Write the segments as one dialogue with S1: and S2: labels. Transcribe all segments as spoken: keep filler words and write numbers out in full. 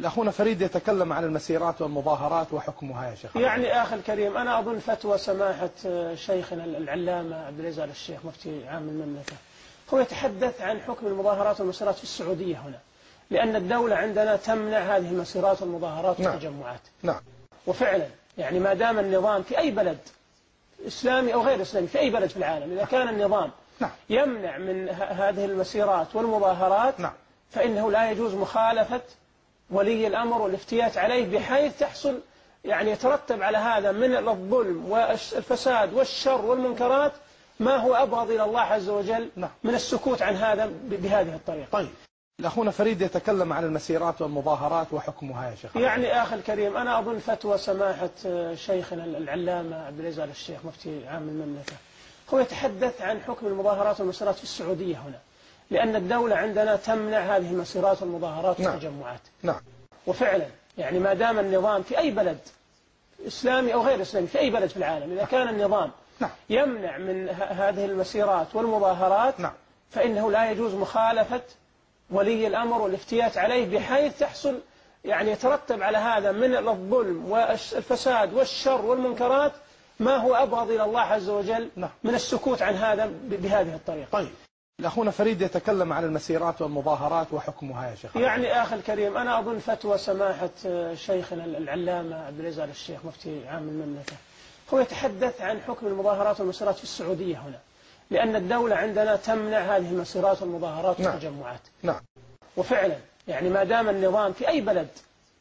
S1: أخونا فريد يتكلم عن المسيرات والمظاهرات وحكمها يا شيخ.
S2: يعني أخي الكريم، أنا أظن فتوى سماحة شيخنا العلامة عبد العزيز آل الشيخ مفتي عام المملكة هو يتحدث عن حكم المظاهرات والمسيرات في السعودية هنا، لأن الدولة عندنا تمنع هذه المسيرات والمظاهرات والتجمعات.
S1: نعم.
S2: وفعلا يعني ما دام النظام في أي بلد إسلامي أو غير إسلامي في أي بلد في العالم، إذا كان النظام
S1: نعم.
S2: يمنع من هذه المسيرات والمظاهرات
S1: نعم.
S2: فإنه لا يجوز مخالفة ولي الأمر والافتيات عليه، بحيث تحصل يعني يترتب على هذا من الظلم والفساد والشر والمنكرات ما هو أبغض إلى الله عز وجل من السكوت عن هذا بهذه الطريقة.
S1: طيب أخونا فريد يتكلم عن المسيرات والمظاهرات وحكمها يا شيخ.
S2: يعني أخي الكريم، أنا أظن فتوى سماحة شيخنا العلامة عبد العزيز آل الشيخ مفتي عام المملكة هو يتحدث عن حكم المظاهرات والمسيرات في السعودية هنا، لأن الدولة عندنا تمنع هذه المسيرات والمظاهرات والتجمعات.
S1: نعم.
S2: وفعلا يعني ما دام النظام في أي بلد إسلامي أو غير إسلامي في أي بلد في العالم، إذا كان النظام
S1: نعم.
S2: يمنع من هذه المسيرات والمظاهرات
S1: نعم.
S2: فإنه لا يجوز مخالفة ولي الأمر والافتيات عليه، بحيث تحصل يعني يترتب على هذا من الظلم والفساد والشر والمنكرات ما هو أبغض إلى الله عز وجل من السكوت عن هذا بهذه الطريقة.
S1: طيب أخونا فريد يتكلم عن المسيرات والمظاهرات وحكمها يا شيخ.
S2: يعني أخي الكريم، أنا أظن فتوى سماحة شيخنا العلامة عبد العزيز آل الشيخ مفتي عام المملكة هو يتحدث عن حكم المظاهرات والمسيرات في السعودية هنا، لأن الدولة عندنا تمنع هذه المسيرات والمظاهرات والتجمعات.
S1: نعم.
S2: وفعلا يعني ما دام النظام في أي بلد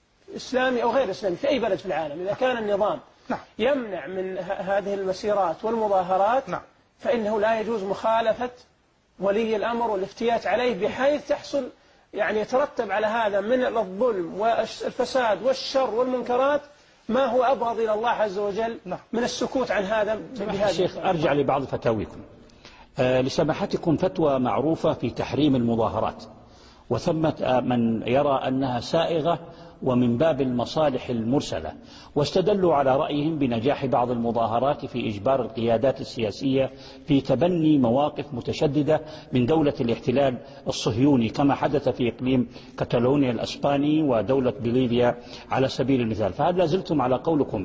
S2: إسلامي أو غير إسلامي في أي بلد في العالم، إذا كان النظام
S1: نعم.
S2: يمنع من هذه المسيرات والمظاهرات
S1: نعم.
S2: فإنه لا يجوز مخالفة ولي الأمر والافتيات عليه، بحيث تحصل يعني يترتب على هذا من الظلم والفساد والشر والمنكرات ما هو أبغض إلى الله عز وجل من السكوت عن هذا بهذا.
S3: الشيخ، أرجع لبعض فتاويكم. آه لسماحتكم فتوى معروفة في تحريم المظاهرات، وثمة من يرى أنها سائغة ومن باب المصالح المرسلة، واستدلوا على رأيهم بنجاح بعض المظاهرات في إجبار القيادات السياسية في تبني مواقف متشددة من دولة الاحتلال الصهيوني، كما حدث في إقليم كتالونيا الأسباني ودولة بوليفيا على سبيل المثال. فهل لازلتم على قولكم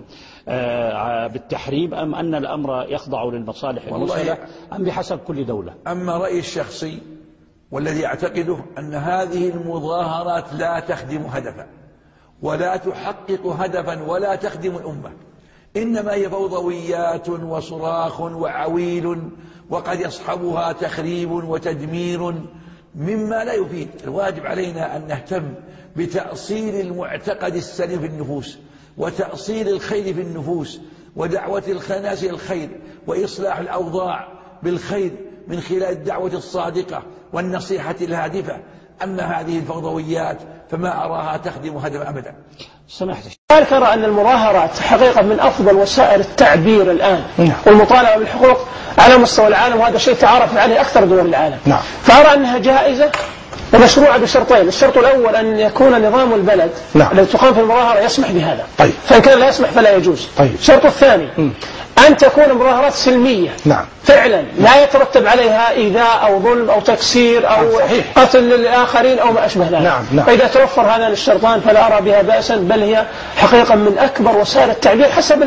S3: بالتحريم، أم أن الأمر يخضع للمصالح المرسلة، أم بحسب كل دولة؟
S4: أما رأيي الشخصي والذي أعتقده أن هذه المظاهرات لا تخدم هدفا ولا تحقق هدفا ولا تخدم الأمة، إنما هي فوضويات وصراخ وعويل، وقد يصحبها تخريب وتدمير مما لا يفيد. الواجب علينا أن نهتم بتأصيل المعتقد السليم في النفوس، وتأصيل الخير في النفوس، ودعوة الناس إلى الخير، وإصلاح الأوضاع بالخير من خلال الدعوة الصادقة والنصيحة الهادفة. أما هذه الفوضويات فما أراها تخدم هدف أبدا.
S2: سمحت. قال ترى أن المظاهرات حقيقة من أفضل وسائل التعبير الآن والمطالبة بالحقوق على مستوى العالم، وهذا شيء تعرف عليه أكثر دول العالم.
S1: نعم.
S2: فأرى أنها جائزة ومشروعة بشرطين. الشرط الأول أن يكون نظام البلد الذي تقام في المظاهرة يسمح بهذا.
S1: طيب.
S2: فإن كان لا يسمح فلا يجوز.
S1: طيب.
S2: الشرط الثاني م. أن تكون مظاهرات سلمية.
S1: نعم.
S2: فعلا لا يترتب عليها إيذاء أو ظلم أو تكسير أو قتل للآخرين أو ما أشبه ذلك.
S1: نعم. نعم.
S2: فإذا توفر هذان الشرطان فلا أرى بها بأسا، بل هي حقيقة من أكبر وسائل التعبير حسب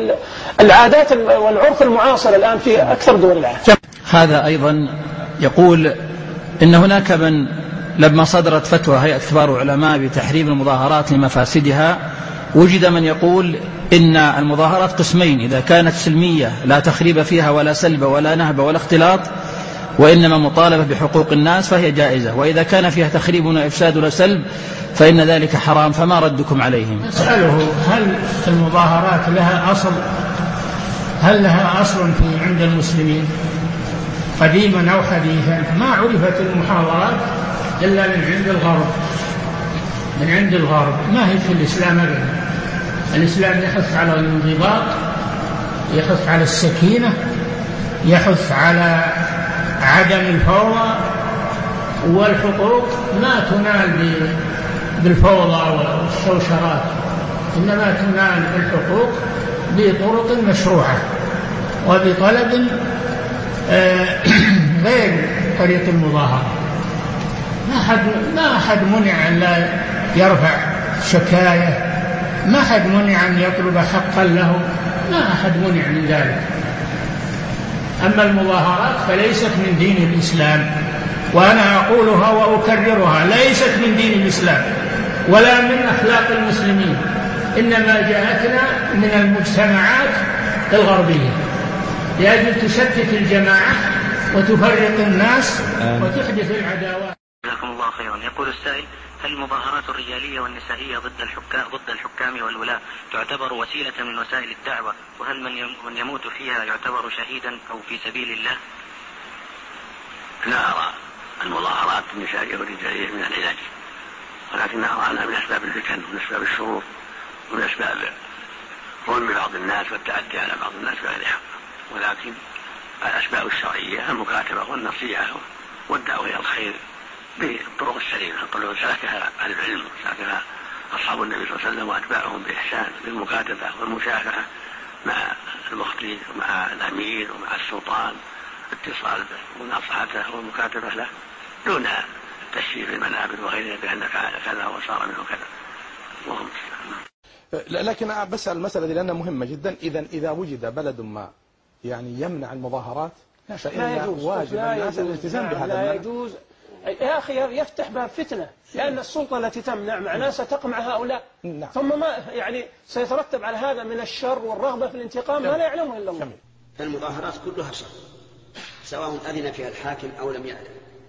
S2: العادات والعرف المعاصر الآن في أكثر دول العالم.
S5: هذا أيضا يقول إن هناك من لما صدرت فتوى هيئة كبار العلماء بتحريم المظاهرات لمفاسدها، وجد من يقول إن المظاهرات قسمين: إذا كانت سلمية لا تخريب فيها ولا سلب ولا نهب ولا اختلاط، وإنما مطالبة بحقوق الناس، فهي جائزة. وإذا كان فيها تخريب وإفساد وسلب فإن ذلك حرام. فما ردكم عليهم؟
S6: أسأله: هل المظاهرات لها أصل؟ هل لها أصل في عند المسلمين قديما أو حديثا؟ ما عرفت المحاضرات إلا من عند الغرب، من عند الغرب، ما هي في الإسلام أبدا. الإسلام يحث على الانضباط، يحث على السكينة، يحث على عدم الفوضى، والحقوق ما تنال بالفوضى والشوشرات، إنما تنال الحقوق بطرق مشروعة وبطلب غير طريق المظاهرة. ما أحد ما أحد منع أن لا يرفع شكاية، ما أحد منع أن يطلب حقا له، ما أحد منع من ذلك. أما المظاهرات فليست من دين الإسلام، وأنا أقولها وأكررها، ليست من دين الإسلام ولا من أخلاق المسلمين، إنما جاءتنا من المجتمعات الغربية لأجل تشتت الجماعة وتفرق الناس وتحدث العداوات.
S7: جزاكم الله خيرا. يقول السائل: هل المظاهرات الرجالية والنسائية ضد الحكام ضد الحكام والولاة تعتبر وسيلة من وسائل الدعوة؟ وهل من يموت فيها يعتبر شهيدا أو في سبيل الله؟
S8: لا أرى المظاهرات النسائية والرجالية من العلاج، ولكن أرى أنها من أسباب الفتن ومن أسباب الشرور ومن أسباب ظلم بعض الناس والتعدي على بعض الناس بغير حق، ولكن الأسباب الشرعية المكاتبة والنصيحة والدعوة إلى الخير بالطرق السليمة، الطرق سلكها أهل العلم سلكها أصحاب النبي صلى الله عليه وسلم وأتباعهم بإحسان، بالمكاتبة والمشافعة مع المخطئ ومع الأمير ومع السلطان، اتصال بمناصحته والمكاتبة له دون تشريف المنابر وغيرها بأن فعل كذا وصار منه كذا. اللهم
S1: استعان. لكن بسأل المسألة دي لأنها مهمة جدا. إذا إذا وجد بلد ما يعني يمنع المظاهرات فإن واجب الناس الالتزام بهذا.
S2: لا يجوز يا أخي، يفتح باب فتنة، لأن السلطة التي تمنع معناه ستقمع هؤلاء، نعم. ثم ما يعني سيترتب على هذا من الشر والرغبة في الانتقام ما لا يعلمه إلا الله.
S9: المظاهرات كلها شر سواء أذن فيها الحاكم أو لم يأذن.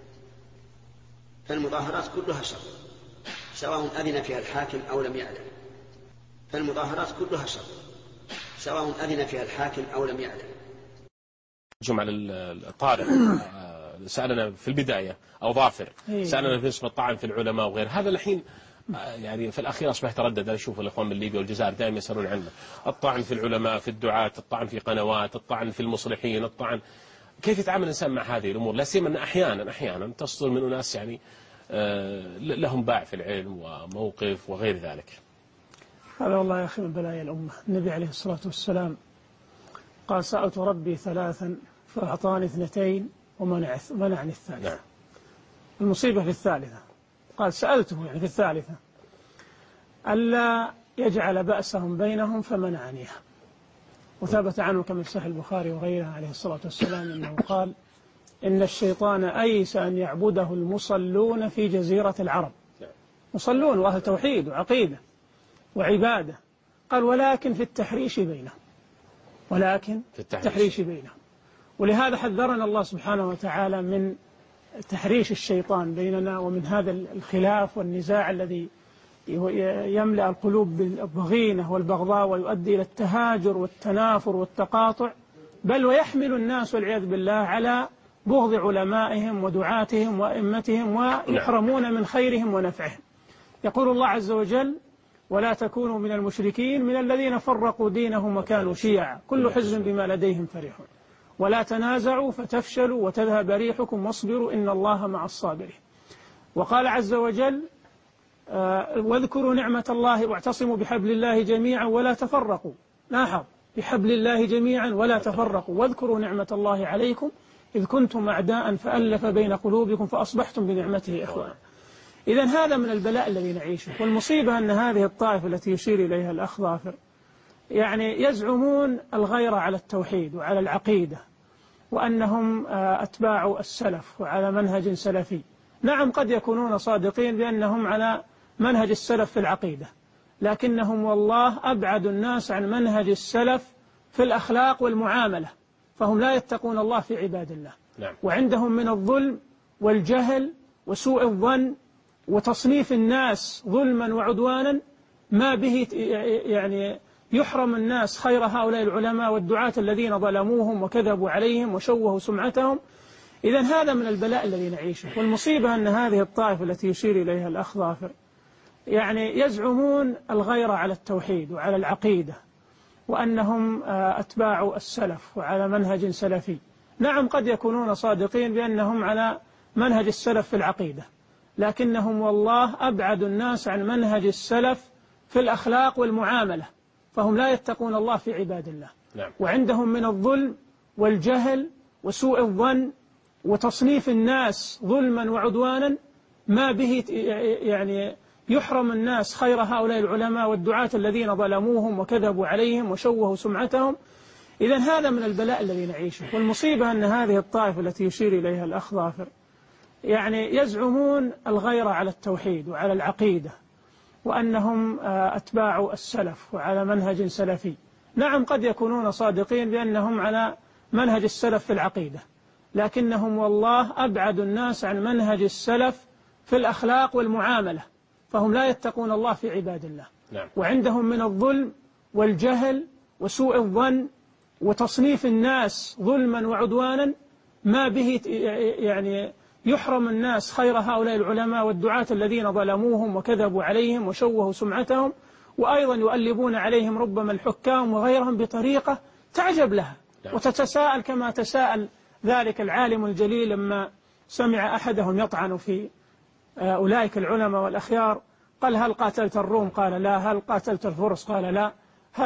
S9: فالمظاهرات كلها شر سواء أذن فيها الحاكم أو لم يأذن. فالمظاهرات كلها شر سواء أذن فيها الحاكم أو لم يأذن.
S10: جمع الطارق سألنا في البداية أو ظافر سألنا بالنسبة للطعن في العلماء وغير هذا. الحين يعني في الأخير أصبح تردد. أنا أشوف الإخوان من ليبيا والجزائر دائما يسألون عنه، الطعن في العلماء، في الدعاة، الطعن في قنوات، الطعن في المصلحين، الطعن. كيف يتعامل الإنسان مع هذه الأمور؟ لا سيما أن أحيانا أحيانا تصدر من أناس يعني لهم باع في العلم وموقف وغير ذلك.
S2: هذا والله يا أخي من بلايا الأمة. النبي عليه الصلاة والسلام قال: سألت ربي ثلاثا فأعطاني اثنتين ومنعني الثالثة. نعم. المصيبة في الثالثة. قال: سألته يعني في الثالثة ألا يجعل بأسهم بينهم فمنعنيها. وثبت عنه كما في صحيح البخاري وغيره عليه الصلاة والسلام أنه قال: إن الشيطان أيس أن يعبده المصلون في جزيرة العرب. مصلون وأهل توحيد وعقيدة وعبادة. قال: ولكن في التحريش بينهم ولكن في التحريش بينهم. ولهذا حذرنا الله سبحانه وتعالى من تحريش الشيطان بيننا ومن هذا الخلاف والنزاع الذي يملأ القلوب بالضغينة والبغضاء ويؤدي إلى التهاجر والتنافر والتقاطع، بل ويحمل الناس والعياذ بالله على بغض علمائهم ودعاتهم وأئمتهم ويحرمون من خيرهم ونفعهم. يقول الله عز وجل: ولا تكونوا من المشركين من الذين فرقوا دينهم وكانوا شيعا كل حزب بما لديهم فرحون ولا تنازعوا فتفشلوا وتذهب ريحكم واصبروا إن الله مع الصابرين. وقال عز وجل: آه واذكروا نعمة الله واعتصموا بحبل الله جميعا ولا تفرقوا. لاحظ: بحبل الله جميعا ولا تفرقوا واذكروا نعمة الله عليكم إذ كنتم أعداء فألف بين قلوبكم فأصبحتم بنعمته إخوانا. إذن هذا من البلاء الذي نعيشه. والمصيبة أن هذه الطائفة التي يشير إليها الأخ ظافر يعني يزعمون الغيرة على التوحيد وعلى العقيدة وأنهم أتباع السلف وعلى منهج سلفي. نعم قد يكونون صادقين بأنهم على منهج السلف في العقيدة، لكنهم والله أبعد الناس عن منهج السلف في الأخلاق والمعاملة، فهم لا يتقون الله في عباد الله. نعم. وعندهم من الظلم والجهل وسوء الظن وتصنيف الناس ظلما وعدوانا ما به يعني يحرم الناس خير هؤلاء العلماء والدعاة الذين ظلموهم وكذبوا عليهم وشوهوا سمعتهم. إذن هذا من البلاء الذي نعيشه. والمصيبة أن هذه الطائفة التي يشير إليها الأخ ظافر يعني يزعمون الغيرة على التوحيد وعلى العقيدة وأنهم أتباع السلف وعلى منهج سلفي. نعم قد يكونون صادقين بأنهم على منهج السلف في العقيدة، لكنهم والله أبعد الناس عن منهج السلف في الأخلاق والمعاملة، فهم لا يتقون الله في عباد الله. نعم. وعندهم من الظلم والجهل وسوء الظن وتصنيف الناس ظلما وعدوانا ما به يعني يحرم الناس خير هؤلاء العلماء والدعاة الذين ظلموهم وكذبوا عليهم وشوهوا سمعتهم. إذن هذا من البلاء الذي نعيشه. والمصيبة أن هذه الطائفة التي يشير إليها الأخ ظافر يعني يزعمون الغيرة على التوحيد وعلى العقيدة، وأنهم أتباع السلف وعلى منهج سلفي. نعم قد يكونون صادقين بأنهم على منهج السلف في العقيدة، لكنهم والله أبعد الناس عن منهج السلف في الأخلاق والمعاملة، فهم لا يتقون الله في عباد الله.
S10: نعم.
S2: وعندهم من الظلم والجهل وسوء الظن وتصنيف الناس ظلما وعدوانا ما به يعني يحرم الناس خير هؤلاء العلماء والدعاة الذين ظلموهم وكذبوا عليهم وشوهوا سمعتهم، وأيضا يؤلبون عليهم ربما الحكام وغيرهم بطريقة تعجب لها. وتتساءل كما تساءل ذلك العالم الجليل لما سمع أحدهم يطعن في أولئك العلماء والأخيار، قال هل قاتلت الروم؟ قال لا. هل قاتلت الفرس؟ قال لا.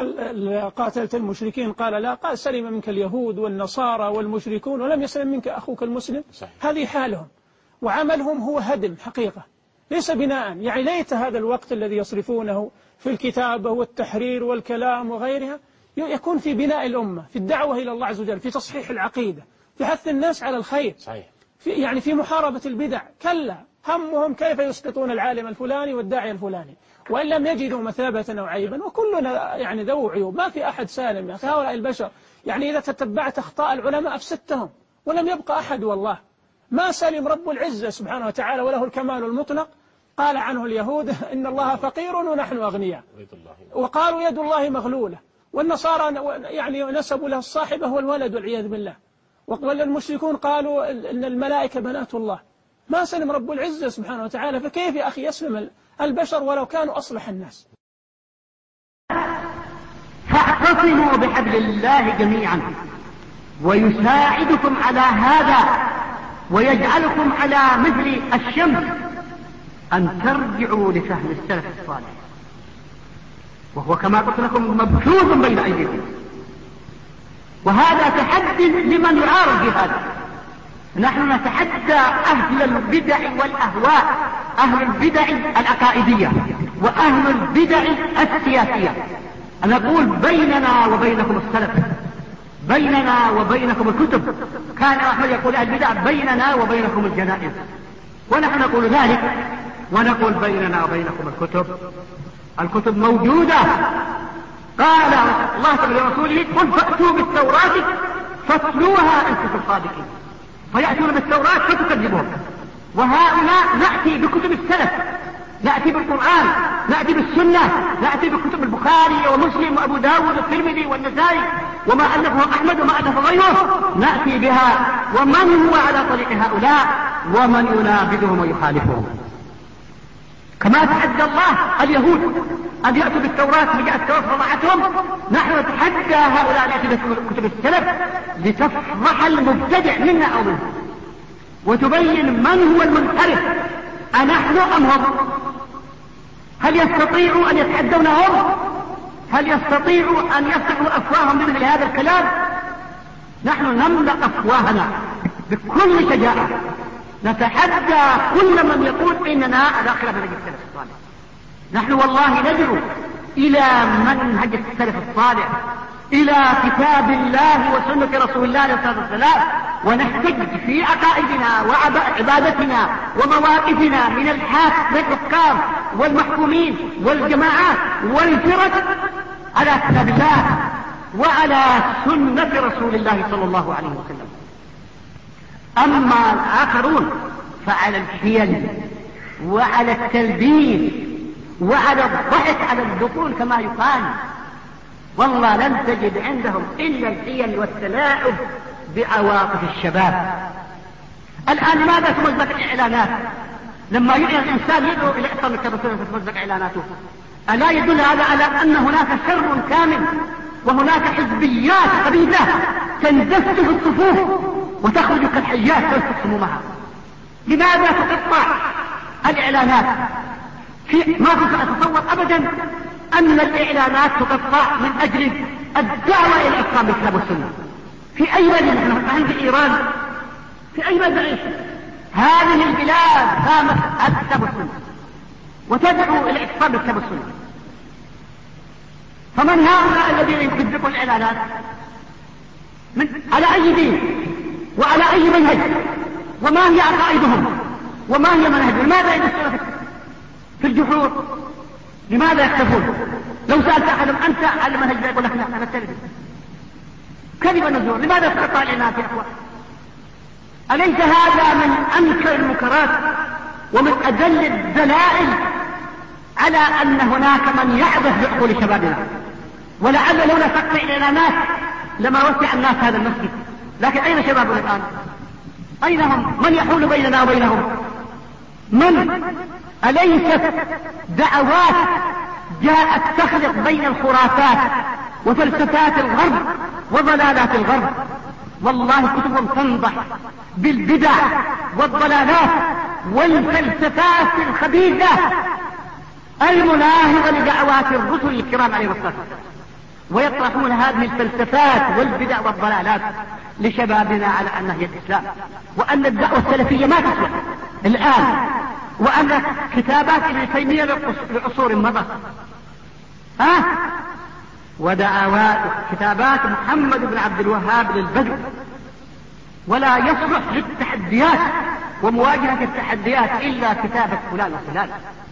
S2: هل قاتلت المشركين؟ قال لا. قال سلم منك اليهود والنصارى والمشركون ولم يسلم منك أخوك المسلم. صحيح. هذه حالهم، وعملهم هو هدم حقيقة ليس بناء. يعني ليت هذا الوقت الذي يصرفونه في الكتابة والتحرير والكلام وغيرها يكون في بناء الأمة، في الدعوة إلى الله عز وجل، في تصحيح العقيدة، في حث الناس على الخير. صحيح. في يعني في محاربة البدع. كلا، همهم كيف يسقطون العالم الفلاني والداعي الفلاني، وإن لم يجدوا مثابة أو عيبا، وكلنا يعني ذو عيوب، ما في أحد سالم. يا أخي هؤلاء البشر يعني إذا تتبعت أخطاء العلماء أفسدتهم، ولم يبقى أحد والله. ما سلم رب العزة سبحانه وتعالى وله الكمال المطلق. قال عنه اليهود إن الله فقير ونحن أغنياء، وقالوا يد الله مغلولة، والنصارى يعني نسبوا له الصاحبة والولد والعياذ بالله، والمشركون قالوا إن الملائكة بنات الله. ما سلم رب العزة سبحانه وتعالى، فكيف يا أخي يسلم البشر ولو كانوا أصلح الناس؟
S11: فاعتصموا بحبل الله جميعا، ويساعدكم على هذا ويجعلكم على مثل الشمس أن ترجعوا لفهم السلف الصالح، وهو كما قلت لكم مبثوث بين أيديكم. وهذا تحدي لمن يعارض بهذا. نحن نتحدى أهل البدع والأهواء، أهل البدع العقائدية وأهل البدع السياسية. نقول بيننا وبينكم السلف، بيننا وبينكم الكتب. كان أحمد يقول البدع بيننا وبينكم الجنائز، ونحن نقول ذلك ونقول بيننا وبينكم الكتب. الكتب موجودة. قال الله تعالى لرسوله قل فأتوا بالتوراة فاتلوها إن كنتم صادقين، فيأتون بالتوراة فتكذبون. وهؤلاء نأتي بكتب السلف، نأتي بالقرآن، نأتي بالسنة، نأتي بكتب البخاري ومسلم وأبو داود والترمذي والنسائي وما ألفه أحمد وما ألف غيره، نأتي بها. ومن هو على طريق هؤلاء ومن ينابذهم ويخالفهم؟ كما تحدى الله اليهود أن يأتوا بالتوراة فجاءت التوراة فضعتهم، نحن نتحدى هؤلاء نأتي بكتب السلف لتفضح المبتدع منا أو منهم، وتبين من هو المنحرف، أنحن أم هم؟ هل يستطيعوا أن يتحدونهم؟ هل يستطيعوا أن يفتحوا أفواههم بمثل هذا الكلام؟ نحن نملأ أفواهنا بكل شجاعة، نتحدى كل من يقول إننا على خلاف منهج السلف الصالح. نحن والله ندعو إلى منهج السلف الصالح، إلى كتاب الله وسنة رسول الله عليه الصلاة والسلام، ونحتج في عقائدنا وعبادتنا ومواقفنا من الحكام والمحكومين والجماعات والفرق على كتاب الله وعلى سنة رسول الله صلى الله عليه وسلم. أما الآخرون فعلى الحيل وعلى التلبيس وعلى الضحك على الذقون كما يقال. والله لن تجد عندهم إلا الحيل والتلاعب بعواطف الشباب. الآن لماذا تمزق الإعلانات؟ لما يعلن الإنسان يدعو إلى إقامة التبسل تتمزق إعلاناته، ألا يدل هذا على أن هناك شر كامل وهناك حزبيات خبيثة تندس في الصفوف وتخرج كالحيات تلفت سمومها؟ لماذا تقطع الإعلانات؟ في ما كنت أتصور أبدا أن الإعلانات تقطع من أجل الدعوة إلى إقامة الكتاب والسنة. في أي بلد نحن؟ في إيران؟ في أي بلد نعيش؟ هذه البلاد قامت الكتاب والسنة، وتدعو إلى اعتصام بالكتاب والسنة. فمن هؤلاء الذين يصدقون الإعلانات؟ من على أي دين وعلى أي منهج وما هي عقائدهم وما هي منهجهم؟ لماذا يدسون في الجحور؟ لماذا يختفون؟ لو سألت أحدهم أنت على منهج يقول لك لا أنا التلفزيون كذب النزول. لماذا تقطع الإعلانات يا أخوان؟ أليس هذا من أنكر المنكرات ومن أدل الدلائل على أن هناك من يعبث بعقول شبابنا؟ ولعل لولا تقطع الإعلانات لما وسع الناس هذا المسجد. لكن أين شبابنا الآن؟ أين هم؟ من يحول بيننا وبينهم؟ من؟ أليست دعوات جاءت تخلق بين الخرافات وفلسفات الغرب وضلالات الغرب؟ والله كتبهم تنضح بالبدع والضلالات والفلسفات الخبيثة المناهضة لدعوات الرسل الكرام عليهم الصلاة والسلام، ويطرحون هذه الفلسفات والبدع والضلالات لشبابنا على أنها هي الإسلام، وأن الدعوة السلفية ما تصلح الآن، وأن كتابات ابن تيمية لعصور مضت ها ودعوات كتابات محمد بن عبد الوهاب للبدو، ولا يصلح للتحديات ومواجهة التحديات إلا كتابة فلان وفلان.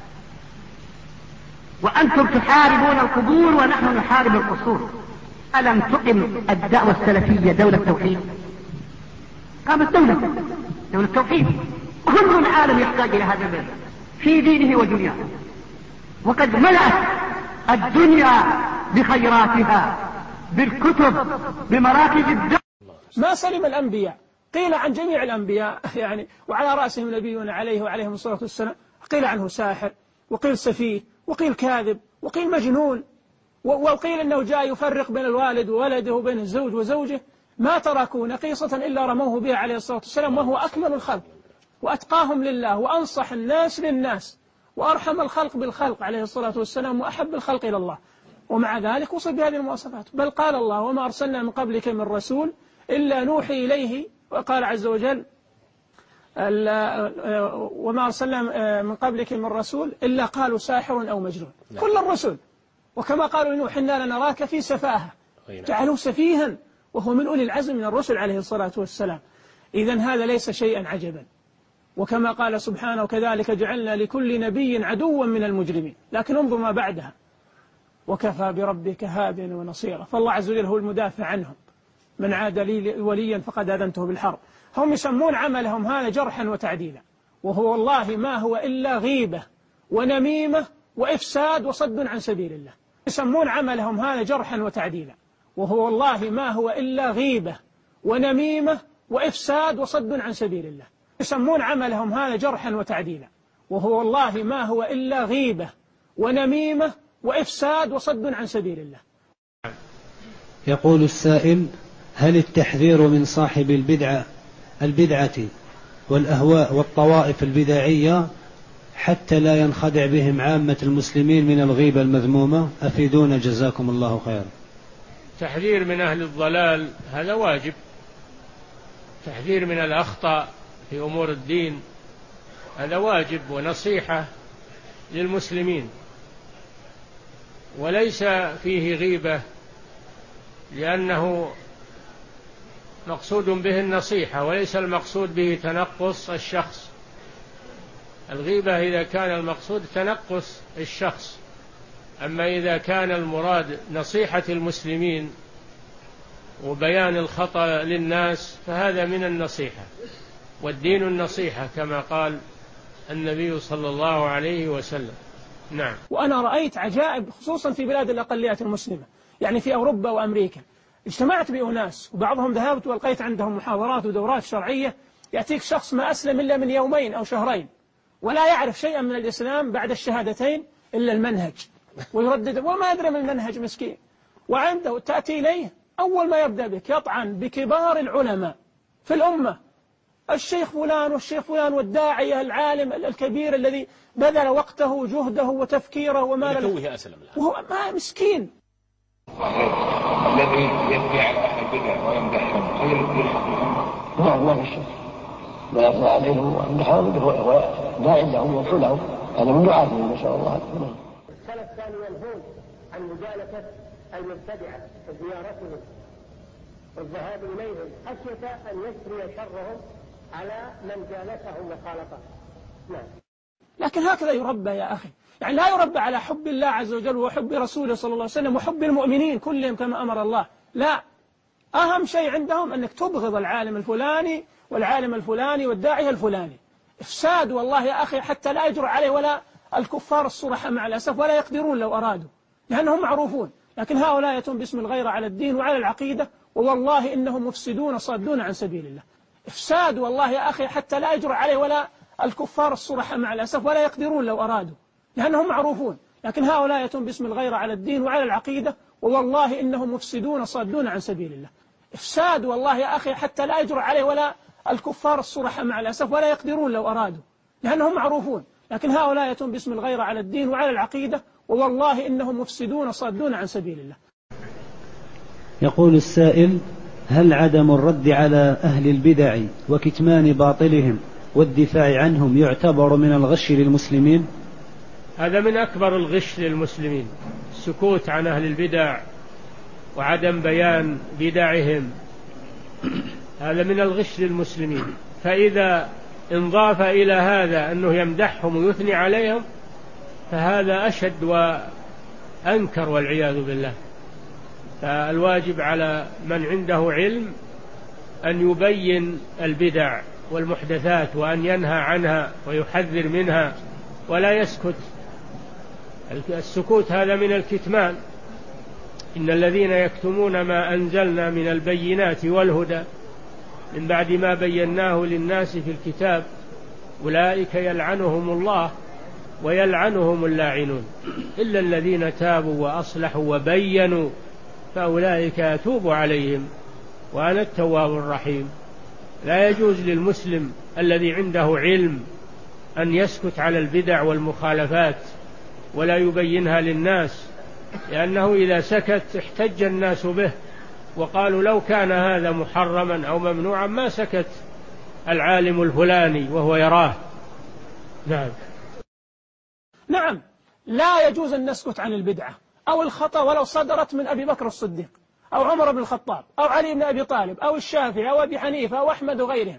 S11: وأنتم تحاربون القبور ونحن نحارب القصور. ألم تقم الدعوة السلفية دولة توحيد؟ قامت دولة دولة توحيد، كل العالم يحتاج إلى هذا البلد في دينه ودنياه، وقد ملأت الدنيا بخيراتها بالكتب بمراكز الدعوة.
S2: ما سلم الأنبياء، قيل عن جميع الأنبياء يعني وعلى رأسهم نبينا عليه وعليهم الصلاة والسلام، قيل عنه ساحر، وقيل سفيه، وقيل كاذب، وقيل مجنون، وقيل أنه جاء يفرق بين الوالد وولده وبين الزوج وزوجه. ما تركوا نقيصة إلا رموه بها عليه الصلاة والسلام، وهو أكمل الخلق وأتقاهم لله وأنصح الناس للناس وأرحم الخلق بالخلق عليه الصلاة والسلام وأحب الخلق إلى الله، ومع ذلك وصف بهذه المواصفات. بل قال الله: وما أرسلنا من قبلك من رسول إلا نوحي إليه. وقال عز وجل: وما أرسلنا من قبلك من رسول إلا قالوا ساحر أو مجنون. كل الرسل، وكما قالوا لنوح: إنا لنراك في سفاهة، جعلوه سفيها وهو من أولي العزم من الرسل عليه الصلاة والسلام. إذن هذا ليس شيئا عجبا. وكما قال سبحانه: وكذلك جعلنا لكل نبي عدوا من المجرمين. لكن انظر ما بعدها: وكفى بربك هاديا ونصيرا. فالله عز وجل هو المدافع عنهم: من عاد لي وليا فقد آذنته بالحرب. هم يسمون عملهم هذا جرحا وتعديلا، وهو والله ما هو إلا غيبة ونميمة وإفساد وصد عن سبيل الله. يسمون عملهم هذا جرحا وتعديلا، وهو والله ما هو إلا غيبة ونميمة وإفساد وصد عن سبيل الله. يسمون عملهم هذا جرحا وتعديلا، وهو والله ما هو إلا غيبة ونميمة وإفساد وصد عن سبيل الله.
S12: يقول السائل: هل التحذير من صاحب البدعة البدعة والأهواء والطوائف البدعية حتى لا ينخدع بهم عامة المسلمين من الغيبة المذمومة؟ أفيدونا جزاكم الله خيرا.
S6: تحذير من أهل الضلال هذا واجب، تحذير من الأخطاء في أمور الدين هذا واجب ونصيحة للمسلمين، وليس فيه غيبة، لأنه مقصود به النصيحة وليس المقصود به تنقص الشخص. الغيبة إذا كان المقصود تنقص الشخص، أما إذا كان المراد نصيحة المسلمين وبيان الخطأ للناس فهذا من النصيحة، والدين النصيحة كما قال النبي صلى الله عليه وسلم. نعم.
S2: وأنا رأيت عجائب خصوصا في بلاد الأقليات المسلمة، يعني في أوروبا وأمريكا. اجتمعت بأناس وبعضهم ذهبت والقيت عندهم محاضرات ودورات شرعية، يأتيك شخص ما أسلم إلا من يومين أو شهرين ولا يعرف شيئا من الإسلام بعد الشهادتين إلا المنهج، ويردد وما أدري من المنهج مسكين. وعنده تأتي إليه أول ما يبدأ بك يطعن بكبار العلماء في الأمة، الشيخ فلان والشيخ فلان والداعية العالم الكبير الذي بذل وقته وجهده وتفكيره وماله، وهو ما مسكين.
S13: الذي يدعي على أهل البدع ويمدحهم هل يلحق بهم؟
S14: لا ما في شك، لا يرضى عليهم ويمدحهم، هو داعي لهم ويدعو لهم هذا من دعاتهم ما شاء الله.
S11: السلف كانوا ينهون عن مجالسة المبتدعة وزيارتهم والذهاب إليهم خشية أن يسري شرهم على من جالسهم وخالطهم. نعم.
S2: لكن هكذا يربى يا أخي، يعني لا يربى على حب الله عز وجل وحب رسوله صلى الله عليه وسلم وحب المؤمنين كلهم كما أمر الله، لا، أهم شيء عندهم أنك تبغض العالم الفلاني والعالم الفلاني والداعية الفلاني. إفساد والله يا أخي حتى لا يجرؤ عليه ولا الكفار الصرحاء مع الأسف ولا يقدرون لو أرادوا، لأنهم معروفون، لكن هؤلاء يتم باسم الغيرة على الدين وعلى العقيدة، ووالله إنهم مفسدون صادون عن سبيل الله. إفساد والله يا أخي حتى لا يجرؤ عليه ولا الكفار الصرحاء مع الأسف ولا يقدرون لو أرادوا، لأنهم معروفون، لكن هؤلاء يتم باسم الغيرة على الدين وعلى العقيدة، ووالله إنهم مفسدون صادون عن سبيل الله. إفساد والله يا أخي حتى لا يجرؤ عليه ولا الكفار الصرحاء مع الأسف ولا يقدرون لو أرادوا، لأنهم معروفون، لكن هؤلاء يتم باسم الغيرة على الدين وعلى العقيدة، ووالله إنهم مفسدون صادون عن سبيل الله.
S12: يقول السائل: هل عدم الرد على أهل البدع وكتمان باطلهم والدفاع عنهم يعتبر من الغش للمسلمين؟
S6: هذا من أكبر الغش للمسلمين، السكوت عن أهل البدع وعدم بيان بدعهم، هذا من الغش للمسلمين. فإذا انضاف إلى هذا أنه يمدحهم ويثني عليهم فهذا أشد وأنكر والعياذ بالله. فالواجب على من عنده علم أن يبين البدع والمحدثات وأن ينهى عنها ويحذر منها ولا يسكت. السكوت هذا من الكتمان. إن الذين يكتمون ما أنزلنا من البينات والهدى من بعد ما بيناه للناس في الكتاب أولئك يلعنهم الله ويلعنهم اللاعنون إلا الذين تابوا وأصلحوا وبينوا فأولئك أتوب عليهم وأنا التواب الرحيم. لا يجوز للمسلم الذي عنده علم أن يسكت على البدع والمخالفات ولا يبينها للناس، لأنه إذا سكت احتج الناس به وقالوا لو كان هذا محرما أو ممنوعا ما سكت العالم الفلاني وهو يراه. نعم
S2: نعم لا يجوز أن نسكت عن البدعة أو الخطأ ولو صدرت من أبي بكر الصديق أو عمر بن الخطاب أو علي بن أبي طالب أو الشافعي أو أبي حنيفة أو أحمد وغيرهم،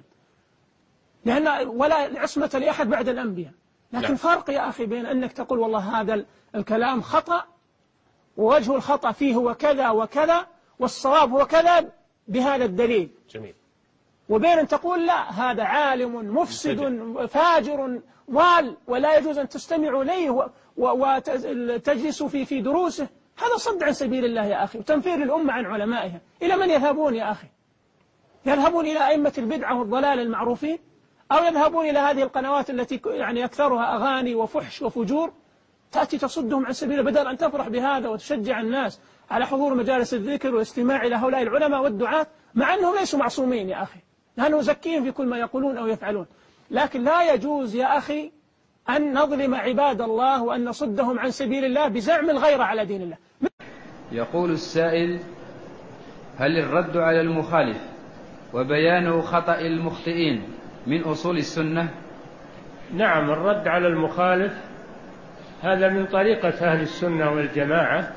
S2: لأن ولا عصمة لأحد بعد الأنبياء. لكن لا. فرق يا أخي بين أنك تقول والله هذا الكلام خطأ ووجه الخطأ فيه هو كذا وكذا والصواب هو كذا بهذا الدليل،
S10: جميل،
S2: وبين أن تقول لا هذا عالم مفسد فاجر وال ولا يجوز أن تستمعوا إليه وتجلسوا في في دروسه. هذا صد عن سبيل الله يا أخي وتنفير الأمة عن علمائها. إلى من يذهبون يا أخي؟ يذهبون إلى أئمة البدعة والضلال المعروفين، أو يذهبون إلى هذه القنوات التي يعني أكثرها أغاني وفحش وفجور تأتي تصدهم عن سبيل، بدل أن تفرح بهذا وتشجع الناس على حضور مجالس الذكر والاستماع إلى هؤلاء العلماء والدعاة، مع أنهم ليسوا معصومين يا أخي، نحن نزكيهم في كل ما يقولون أو يفعلون. لكن لا يجوز يا أخي أن نظلم عباد الله وأن نصدهم عن سبيل الله بزعم الغيرة على دين الله.
S15: يقول السائل: هل الرد على المخالف وبيان خطأ المخطئين من أصول السنة؟
S6: نعم، الرد على المخالف هذا من طريقة أهل السنة والجماعة،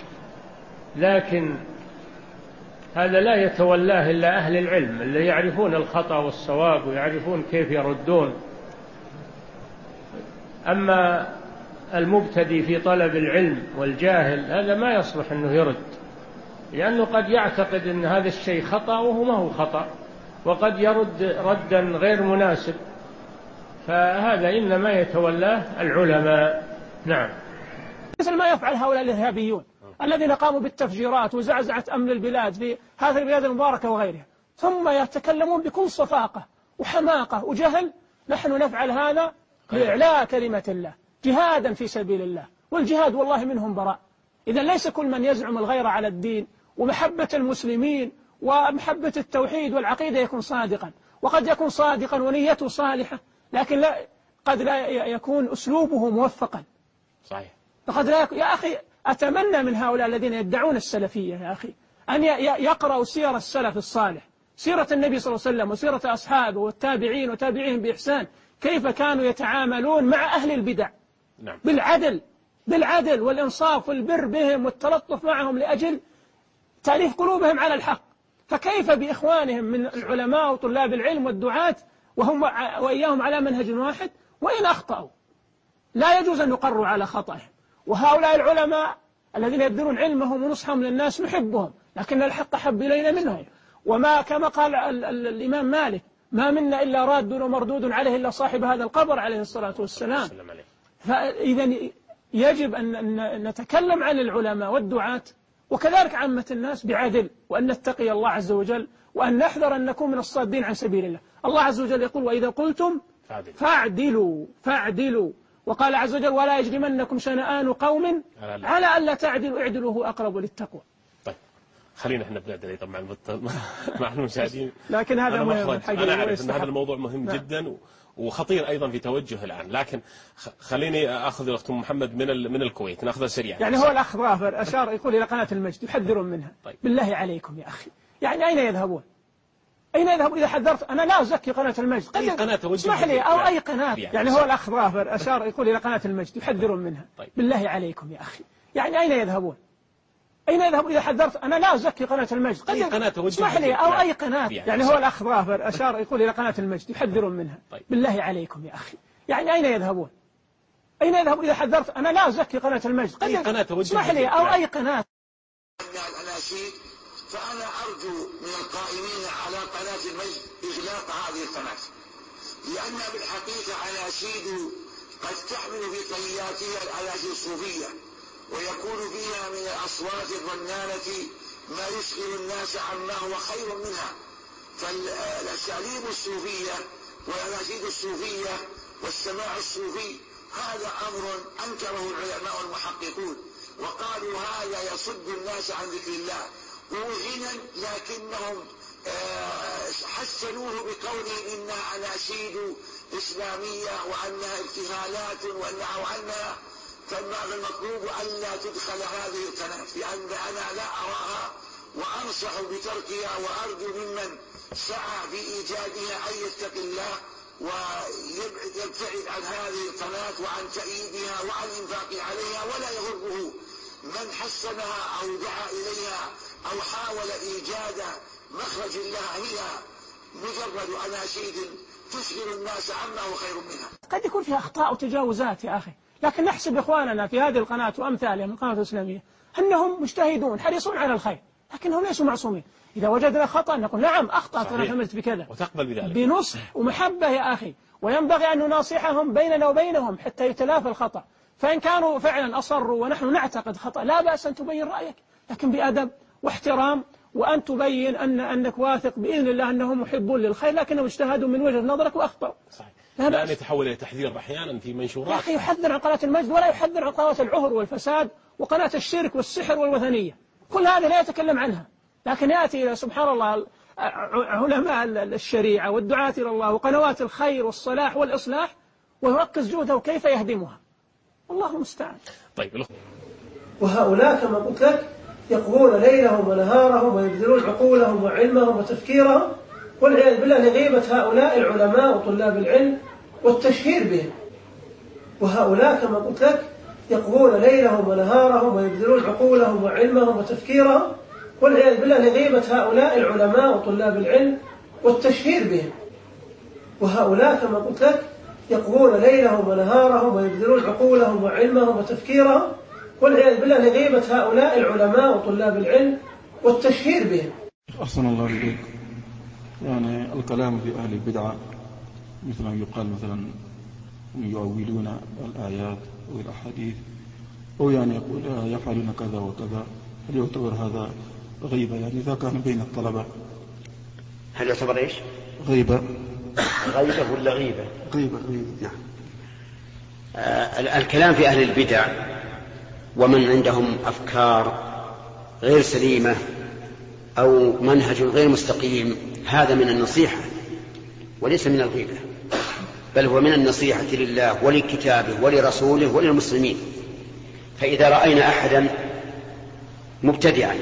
S6: لكن هذا لا يتولاه إلا أهل العلم اللي يعرفون الخطأ والصواب ويعرفون كيف يردون. أما المبتدي في طلب العلم والجاهل هذا ما يصلح أنه يرد، لأنه قد يعتقد أن هذا الشيء خطأ وهو ما هو خطأ، وقد يرد ردا غير مناسب، فهذا إنما يتولاه العلماء. نعم.
S2: مثل ما يفعل هؤلاء الإرهابيون الذين قاموا بالتفجيرات وزعزعة أمن البلاد في هذه البلاد المباركة وغيرها، ثم يتكلمون بكل صفاقة وحماقة وجهل: نحن نفعل هذا لإعلاء كلمة الله جهادا في سبيل الله، والجهاد والله منهم براء. إذا ليس كل من يزعم الغيرة على الدين ومحبة المسلمين ومحبة التوحيد والعقيدة يكون صادقا، وقد يكون صادقا ونيته صالحة، لكن لا قد لا يكون أسلوبه موفقا.
S10: صحيح.
S2: فقد لا يكون. يا أخي أتمنى من هؤلاء الذين يدعون السلفية يا أخي أن يقرأوا سير السلف الصالح، سيرة النبي صلى الله عليه وسلم وسيرة أصحابه والتابعين وتابعيهم بإحسان، كيف كانوا يتعاملون مع أهل البدع
S10: نعم.
S2: بالعدل بالعدل والإنصاف والبر بهم والتلطف معهم لأجل تأليف قلوبهم على الحق. فكيف بإخوانهم من العلماء وطلاب العلم والدعاة وهم وإياهم على منهج واحد، وإن أخطأوا لا يجوز أن يقروا على خطأهم. وهؤلاء العلماء الذين يبذلون علمهم ونصحهم للناس نحبهم، لكن الحق حب إلينا منهم. وما كما قال ال ال الإمام مالك: ما منا إلا راد ومردود عليه إلا صاحب هذا القبر عليه الصلاة والسلام. فإذا يجب أن نتكلم عن العلماء والدعاة وكذلك عامة الناس بعدل، وأن نتقي الله عز وجل، وأن نحذر أن نكون من الصادين عن سبيل الله. الله عز وجل يقول: وإذا قلتم فاعدلوا فاعدلوا. وقال عز وجل: ولا يجرمنكم شنآن قوم على ألا تعدلوا اعدلوا هو أقرب للتقوى.
S10: طيب خلينا احنا بنعدل طبعا مع مع المشاهدين.
S2: لكن هذا مهم.
S10: أنا أعرف أن هذا الموضوع مهم نعم. جدا وخطير أيضا في توجه الآن، لكن خليني أخذ الأخت محمد من من الكويت نأخذها سريعا.
S2: يعني هو الأخ ظافر أشار يقول إلى قناة المجد يحذرون منها.
S10: طيب.
S2: بالله عليكم يا أخي، يعني أين يذهبون؟ أين يذهبون إذا حذرت؟ أنا لا أزكي قناة المجد،
S10: أي قناة توجه
S2: اسمح لي، أو أي قناة. يعني هو الأخ ظافر أشار يقول إلى قناة المجد يحذرون منها.
S10: طيب.
S2: بالله عليكم يا أخي، يعني أين يذهبون؟ أين يذهبون إذا حذرت؟ أنا لا أزكي قناة المجد،
S10: أي قناة توجه
S2: اسمح لي، أو أي قناة. يعني هو الأخ ظافر أشار يقول إلى قناة المجد يحذرون منها.
S10: طيب.
S2: بالله عليكم يا أخي، يعني أين يذهبون؟ أين يذهبون إذا حذرت؟ أنا لا أزكي قناة المجد،
S10: أي قناة توجه
S2: اسمح لي، أو أي قناة.
S14: الأناشيد، فأنا أرجو من القائمين على قناة المجد إغلاق هذه القناة، لأنها بالحقيقة أناشيد قد تحمل في طياتها الأناشيد الصوفية، ويكون فيها من الأصوات الرنانة ما يشغل الناس عما هو خير منها. فالأساليب الصوفية والأناشيد الصوفية والسماع الصوفي هذا أمر أنكره العلماء المحققون، وقالوا هذا يصد الناس عن ذكر الله موهنا، لكنهم حسنوه بقوله إنها أناشيد إسلامية وأنها ابتهالات وأنها، فالمعنى المطلوب ألا تدخل هذه القناة، لأن أنا لا أراها وأنصح بتركها، وأرجو ممن سعى في إيجادها أن يتقي الله ويبتعد عن هذه القناة وعن تأييدها وعن الإنفاق عليها، ولا يغره من حسنها أو دعا إليها أو حاول إيجاد مخرج لها. هي مجرد أناشيد تشغل الناس عما هو خير منها.
S2: قد يكون فيها أخطاء وتجاوزات يا أخي، لكن نحسب إخواننا في هذه القناة وأمثالها من القناة الإسلامية أنهم مجتهدون حريصون على الخير، لكنهم ليسوا معصومين. إذا وجدنا خطأ نقول نعم أخطأت وأنا حملت بكذا،
S10: وتقبل بذلك
S2: بنصح ومحبة يا أخي، وينبغي أن نناصحهم بيننا وبينهم حتى يتلافى الخطأ. فإن كانوا فعلا أصروا ونحن نعتقد خطأ لا بأس أن تبين رأيك، لكن بأدب واحترام، وأن تبين أن أنك واثق بإذن الله أنهم محبون للخير، لكنهم اجتهدوا من وجهة نظرك وأخطأوا.
S10: صحيح. لا أن يتحول إلى تحذير أحيانا في منشورات.
S2: يا أخي يحذر عن قناة المجد ولا يحذر عن قناة العهر والفساد وقناة الشرك والسحر والوثنية، كل هذا لا يتكلم عنها، لكن يأتي إلى سبحان الله علماء الشريعة والدعاة إلى الله وقنوات الخير والصلاح والإصلاح ويركز جهده كيف يهدمها. الله المستعان.
S10: طيب.
S2: وهؤلاء كما قلت لك يقضون ليلهم ونهارهم ويبذلون عقولهم وعلمهم وتفكيرهم، والعياذ بالله لغيبة هؤلاء العلماء وطلاب العلم والتشهير بهم. وهؤلاء كما قلت لك يقضون ليلهم ونهارهم ويبذلون عقولهم وعلمهم وتفكيرهم، والعياذ بالله لغيبة هؤلاء العلماء وطلاب العلم والتشهير بهم. وهؤلاء كما قلت لك يقضون ليلهم ونهارهم ويبذلون عقولهم وعلمهم وتفكيرهم، والعياذ بالله لغيبة هؤلاء العلماء وطلاب العلم والتشهير بهم.
S16: أحسن الله إليك. يعني الكلام في أهل البدعة مثل ما يقال مثلا يؤولون الآيات والأحاديث، أو يعني يقول يفعلون كذا وكذا، هل يعتبر هذا غيبة؟ يعني إذا كان بين الطلبة
S9: هل يعتبر إيش؟
S16: غيبة.
S9: غيبة ولا غيبة؟
S16: غيبة غيبة.
S9: نعم. آه الكلام في أهل البدع ومن عندهم أفكار غير سليمة أو منهج غير مستقيم هذا من النصيحة وليس من الغيبة، بل هو من النصيحة لله ولكتابه ولرسوله وللمسلمين. فإذا رأينا أحدا مبتدعا